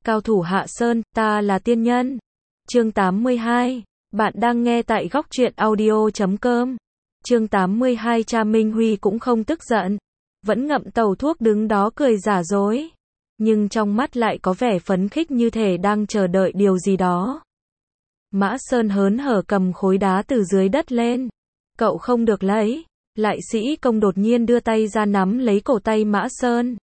Cao thủ Hạ Sơn, ta là tiên nhân. Chương 82. Bạn đang nghe tại góc truyện audio.com. Chương 82. Cha Minh Huy cũng không tức giận, vẫn ngậm tàu thuốc đứng đó cười giả dối, nhưng trong mắt lại có vẻ phấn khích như thể đang chờ đợi điều gì đó. Mã Sơn hớn hở cầm khối đá từ dưới đất lên. Cậu không được lấy. Lại sĩ công đột nhiên đưa tay ra nắm lấy cổ tay Mã Sơn.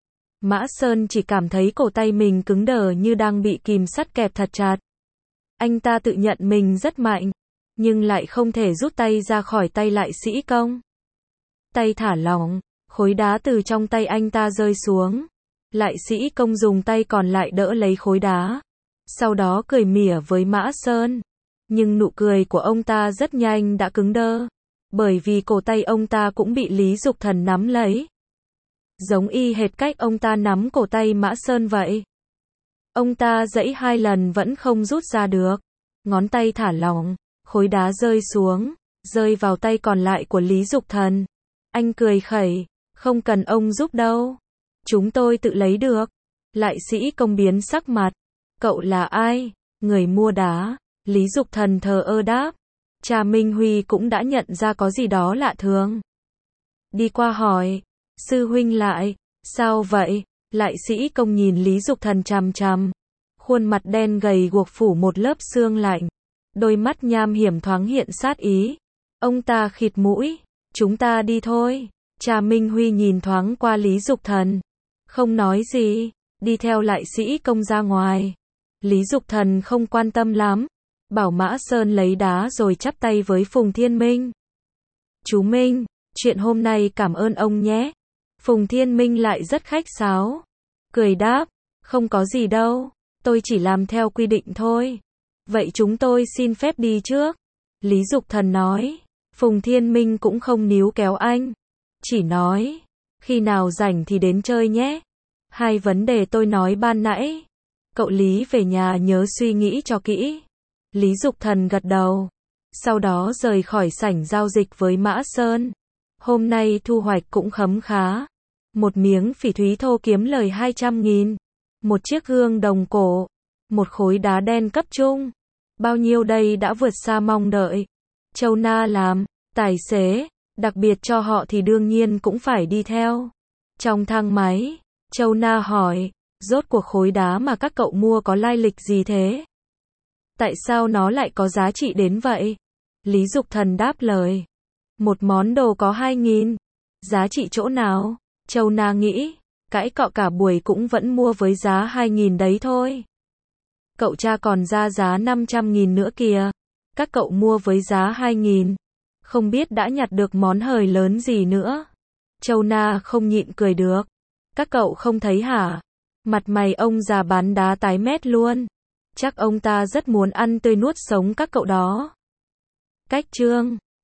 Mã Sơn chỉ cảm thấy cổ tay mình cứng đờ như đang bị kìm sắt kẹp thật chặt. Anh ta tự nhận mình rất mạnh, nhưng lại không thể rút tay ra khỏi tay lại sĩ công. Tay thả lỏng, khối đá từ trong tay anh ta rơi xuống. Lại sĩ công dùng tay còn lại đỡ lấy khối đá, sau đó cười mỉa với Mã Sơn. Nhưng nụ cười của ông ta rất nhanh đã cứng đơ, bởi vì cổ tay ông ta cũng bị Lý Dục Thần nắm lấy. Giống y hệt cách ông ta nắm cổ tay Mã Sơn vậy. Ông ta giãy 2 lần vẫn không rút ra được. Ngón tay thả lỏng, khối đá rơi xuống, rơi vào tay còn lại của Lý Dục Thần. Anh cười khẩy, không cần ông giúp đâu. Chúng tôi tự lấy được. Lại sĩ công biến sắc mặt. Cậu là ai? Người mua đá. Lý Dục Thần thờ ơ đáp. Cha Minh Huy cũng đã nhận ra có gì đó lạ thường. Đi qua hỏi. Sư huynh lại. Sao vậy? Lại sĩ công nhìn Lý Dục Thần chằm chằm. Khuôn mặt đen gầy guộc phủ một lớp sương lạnh. Đôi mắt nham hiểm thoáng hiện sát ý. Ông ta khịt mũi. Chúng ta đi thôi. Cha Minh Huy nhìn thoáng qua Lý Dục Thần, không nói gì, đi theo lại sĩ công ra ngoài. Lý Dục Thần không quan tâm lắm, bảo Mã Sơn lấy đá rồi chắp tay với Phùng Thiên Minh. Chú Minh, chuyện hôm nay cảm ơn ông nhé. Phùng Thiên Minh lại rất khách sáo, cười đáp, không có gì đâu, tôi chỉ làm theo quy định thôi. Vậy chúng tôi xin phép đi trước. Lý Dục Thần nói. Phùng Thiên Minh cũng không níu kéo anh, chỉ nói, khi nào rảnh thì đến chơi nhé. 2 vấn đề tôi nói ban nãy, cậu Lý về nhà nhớ suy nghĩ cho kỹ. Lý Dục Thần gật đầu, sau đó rời khỏi sảnh giao dịch với Mã Sơn. Hôm nay thu hoạch cũng khấm khá. Một miếng phỉ thúy thô kiếm lời 200.000, một chiếc gương đồng cổ, một khối đá đen cấp trung. Bao nhiêu đây đã vượt xa mong đợi. Châu Na làm tài xế, đặc biệt cho họ thì đương nhiên cũng phải đi theo. Trong thang máy, Châu Na hỏi, rốt cuộc khối đá mà các cậu mua có lai lịch gì thế? Tại sao nó lại có giá trị đến vậy? Lý Dục Thần đáp lời, một món đồ có 2.000, giá trị chỗ nào? Châu Na nghĩ, cãi cọ cả buổi cũng vẫn mua với giá 2.000 đấy thôi. Cậu cha còn ra giá 500.000 nữa kìa. Các cậu mua với giá 2.000, không biết đã nhặt được món hời lớn gì nữa. Châu Na không nhịn cười được. Các cậu không thấy hả? Mặt mày ông già bán đá tái mét luôn. Chắc ông ta rất muốn ăn tươi nuốt sống các cậu đó. Cách chương